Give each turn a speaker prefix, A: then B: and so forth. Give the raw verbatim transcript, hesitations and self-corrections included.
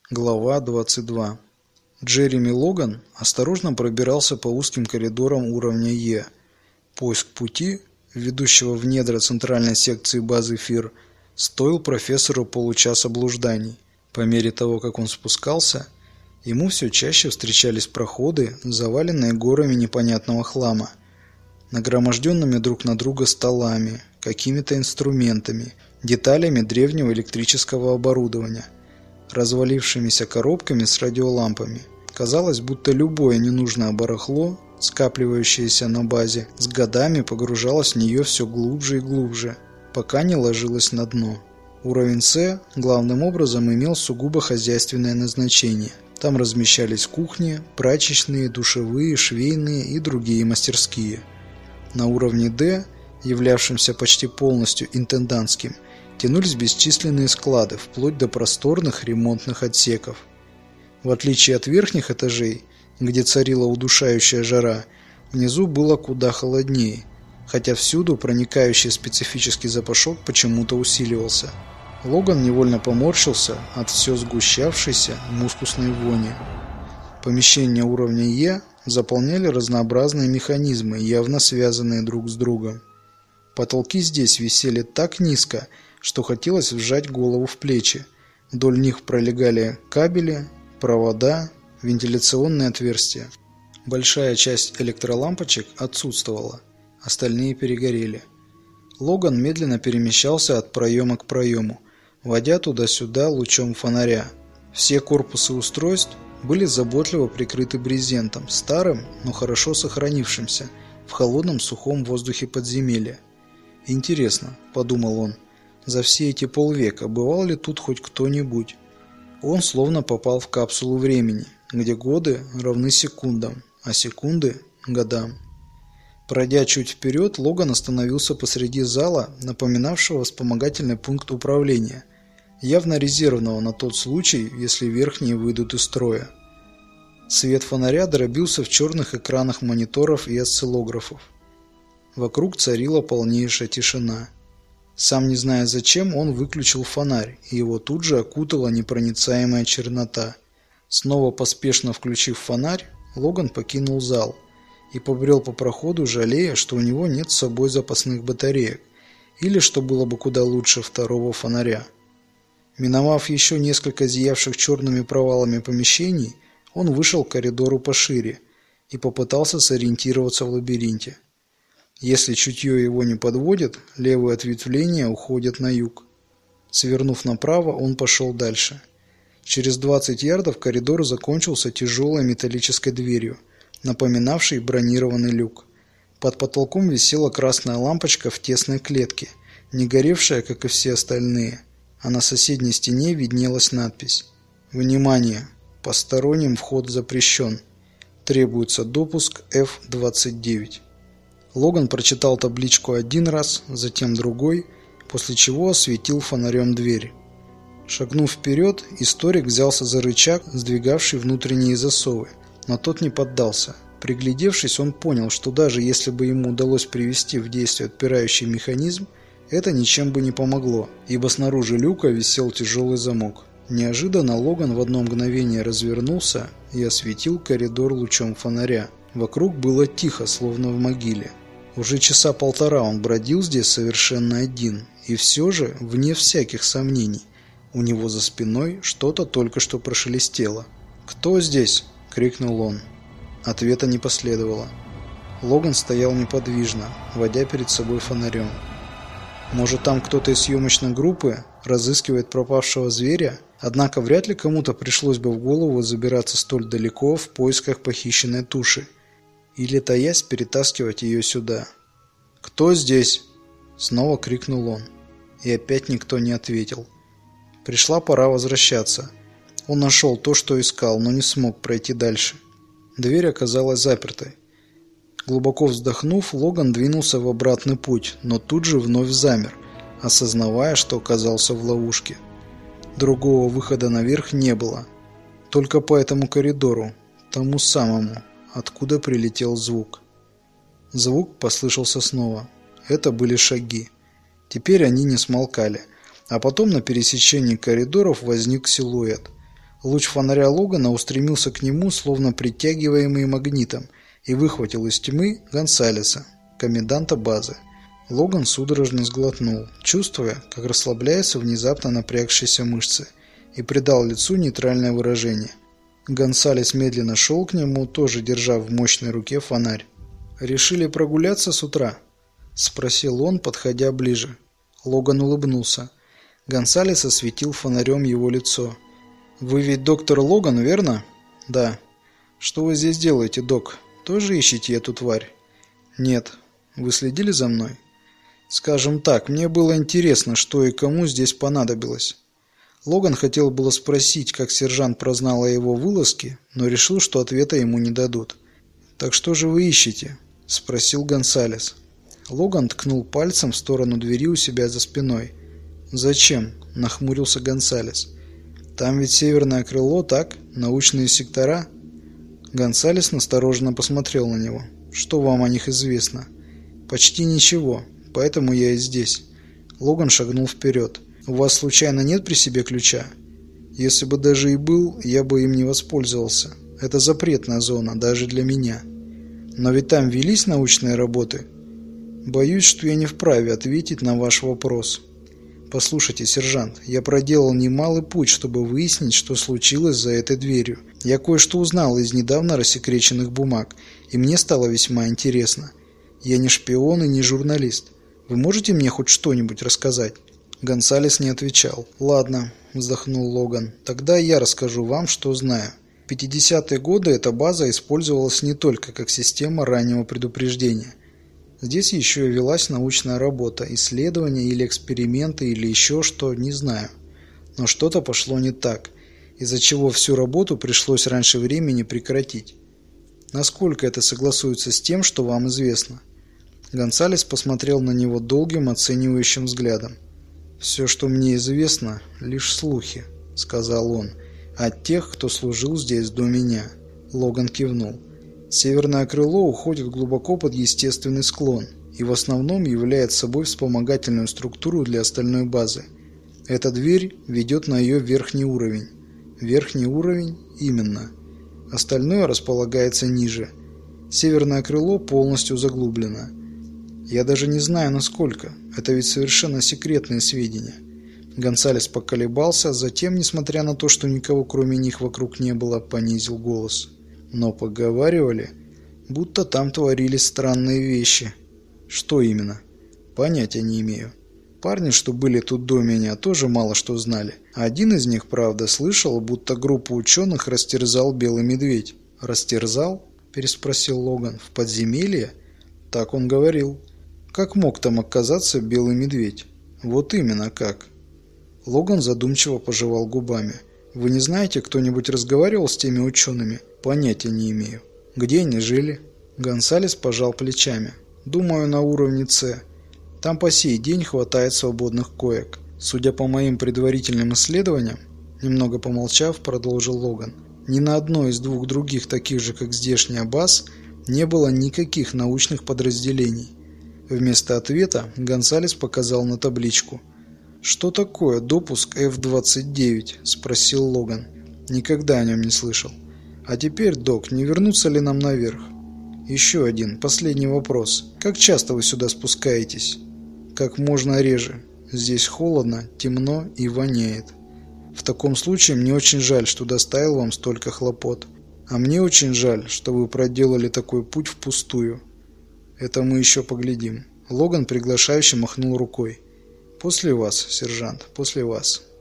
A: Глава двадцать два. Джереми Логан осторожно пробирался по узким коридорам уровня Е. Поиск пути, ведущего в недра центральной секции базы Фир, стоил профессору получаса блужданий. По мере того, как он спускался, ему все чаще встречались проходы, заваленные горами непонятного хлама, нагроможденными друг на друга столами, какими-то инструментами, деталями древнего электрического оборудования, развалившимися коробками с радиолампами. Казалось, будто любое ненужное барахло, скапливающееся на базе, с годами погружалось в нее все глубже и глубже, пока не ложилось на дно. Уровень С главным образом имел сугубо хозяйственное назначение. Там размещались кухни, прачечные, душевые, швейные и другие мастерские. На уровне Д, являвшемся почти полностью интендантским, тянулись бесчисленные склады, вплоть до просторных ремонтных отсеков. В отличие от верхних этажей, где царила удушающая жара, внизу было куда холоднее, хотя всюду проникающий специфический запашок почему-то усиливался. Логан невольно поморщился от все сгущавшейся мускусной вони. Помещения уровня Е заполняли разнообразные механизмы, явно связанные друг с другом. Потолки здесь висели так низко, что хотелось вжать голову в плечи. Вдоль них пролегали кабели, провода, вентиляционные отверстия. Большая часть электролампочек отсутствовала, остальные перегорели. Логан медленно перемещался от проема к проему, водя туда-сюда лучом фонаря. Все корпусы устройств были заботливо прикрыты брезентом, старым, но хорошо сохранившимся, в холодном сухом воздухе подземелья. «Интересно», — подумал он, — «за все эти полвека бывал ли тут хоть кто-нибудь?» Он словно попал в капсулу времени, где годы равны секундам, а секунды — годам. Пройдя чуть вперед, Логан остановился посреди зала, напоминавшего вспомогательный пункт управления, явно резервного на тот случай, если верхние выйдут из строя. Свет фонаря дробился в черных экранах мониторов и осциллографов. Вокруг царила полнейшая тишина. Сам не зная зачем, он выключил фонарь, и его тут же окутала непроницаемая чернота. Снова поспешно включив фонарь, Логан покинул зал и побрел по проходу, жалея, что у него нет с собой запасных батареек, или, что было бы куда лучше, второго фонаря. Миновав еще несколько зиявших черными провалами помещений, он вышел к коридору пошире и попытался сориентироваться в лабиринте. Если чутье его не подводит, левые ответвления уходят на юг. Свернув направо, он пошел дальше. Через двадцать ярдов коридор закончился тяжелой металлической дверью, напоминавшей бронированный люк. Под потолком висела красная лампочка в тесной клетке, не горевшая, как и все остальные, а на соседней стене виднелась надпись: «Внимание! Посторонним вход запрещен. Требуется допуск эф двадцать девять». Логан прочитал табличку один раз, затем другой, после чего осветил фонарем дверь. Шагнув вперед, историк взялся за рычаг, сдвигавший внутренние засовы, но тот не поддался. Приглядевшись, он понял, что даже если бы ему удалось привести в действие отпирающий механизм, это ничем бы не помогло, ибо снаружи люка висел тяжелый замок. Неожиданно Логан в одно мгновение развернулся и осветил коридор лучом фонаря. Вокруг было тихо, словно в могиле. Уже часа полтора он бродил здесь совершенно один, и все же, вне всяких сомнений, у него за спиной что-то только что прошелестело. «Кто здесь?» — крикнул он. Ответа не последовало. Логан стоял неподвижно, водя перед собой фонарем. Может, там кто-то из съемочной группы разыскивает пропавшего зверя? Однако вряд ли кому-то пришлось бы в голову забираться столь далеко в поисках похищенной туши. Или, таясь, перетаскивать ее сюда. «Кто здесь?» — снова крикнул он. И опять никто не ответил. Пришла пора возвращаться. Он нашел то, что искал, но не смог пройти дальше. Дверь оказалась запертой. Глубоко вздохнув, Логан двинулся в обратный путь, но тут же вновь замер, осознавая, что оказался в ловушке. Другого выхода наверх не было. Только по этому коридору, тому самому, откуда прилетел звук. Звук послышался снова. Это были шаги. Теперь они не смолкали. А потом на пересечении коридоров возник силуэт. Луч фонаря Логана устремился к нему, словно притягиваемый магнитом, и выхватил из тьмы Гонсалеса, коменданта базы. Логан судорожно сглотнул, чувствуя, как расслабляются внезапно напрягшиеся мышцы, и придал лицу нейтральное выражение. Гонсалес медленно шел к нему, тоже держа в мощной руке фонарь. «Решили прогуляться с утра?» – спросил он, подходя ближе. Логан улыбнулся. Гонсалес осветил фонарем его лицо. «Вы ведь доктор Логан, верно?» «Да». «Что вы здесь делаете, док? Тоже ищете эту тварь?» «Нет». «Вы следили за мной?» «Скажем так, мне было интересно, что и кому здесь понадобилось». Логан хотел было спросить, как сержант прознал о его вылазке, но решил, что ответа ему не дадут. «Так что же вы ищете?» – спросил Гонсалес. Логан ткнул пальцем в сторону двери у себя за спиной. «Зачем?» – нахмурился Гонсалес. «Там ведь северное крыло, так? Научные сектора?» Гонсалес настороженно посмотрел на него. «Что вам о них известно?» «Почти ничего, поэтому я и здесь». Логан шагнул вперед. «У вас случайно нет при себе ключа?» «Если бы даже и был, я бы им не воспользовался. Это запретная зона, даже для меня». «Но ведь там велись научные работы?» «Боюсь, что я не вправе ответить на ваш вопрос». «Послушайте, сержант, я проделал немалый путь, чтобы выяснить, что случилось за этой дверью. Я кое-что узнал из недавно рассекреченных бумаг, и мне стало весьма интересно. Я не шпион и не журналист. Вы можете мне хоть что-нибудь рассказать?» Гонсалес не отвечал. «Ладно», – вздохнул Логан, – «тогда я расскажу вам, что знаю». В пятидесятые годы эта база использовалась не только как система раннего предупреждения. Здесь еще и велась научная работа, исследования или эксперименты или еще что, не знаю. Но что-то пошло не так, из-за чего всю работу пришлось раньше времени прекратить. Насколько это согласуется с тем, что вам известно? Гонсалес посмотрел на него долгим оценивающим взглядом. «Все, что мне известно, лишь слухи», — сказал он, — «от тех, кто служил здесь до меня». Логан кивнул. «Северное крыло уходит глубоко под естественный склон и в основном является собой вспомогательную структуру для остальной базы. Эта дверь ведет на ее верхний уровень». «Верхний уровень? Именно. Остальное располагается ниже. Северное крыло полностью заглублено. Я даже не знаю, насколько. Это ведь совершенно секретные сведения». Гонсалес поколебался, затем, несмотря на то, что никого кроме них вокруг не было, понизил голос. «Но поговаривали, будто там творились странные вещи». «Что именно?» «Понятия не имею. Парни, что были тут до меня, тоже мало что знали. Один из них, правда, слышал, будто группу ученых растерзал белый медведь». «Растерзал?» – переспросил Логан. «В подземелье?» «Так он говорил». «Как мог там оказаться белый медведь?» «Вот именно как». Логан задумчиво пожевал губами. «Вы не знаете, кто-нибудь разговаривал с теми учеными?» «Понятия не имею». «Где они жили?» Гонсалес пожал плечами. «Думаю, на уровне С. Там по сей день хватает свободных коек. Судя по моим предварительным исследованиям», немного помолчав, продолжил Логан, «ни на одной из двух других, таких же, как здешняя баз, не было никаких научных подразделений». Вместо ответа Гонсалес показал на табличку. «Что такое допуск эф двадцать девять?» – спросил Логан. «Никогда о нем не слышал. А теперь, док, не вернуться ли нам наверх?» «Еще один, последний вопрос. Как часто вы сюда спускаетесь?» «Как можно реже. Здесь холодно, темно и воняет. В таком случае мне очень жаль, что доставил вам столько хлопот. А мне очень жаль, что вы проделали такой путь впустую. Это мы еще поглядим». Логан приглашающе махнул рукой. «После вас, сержант, после вас».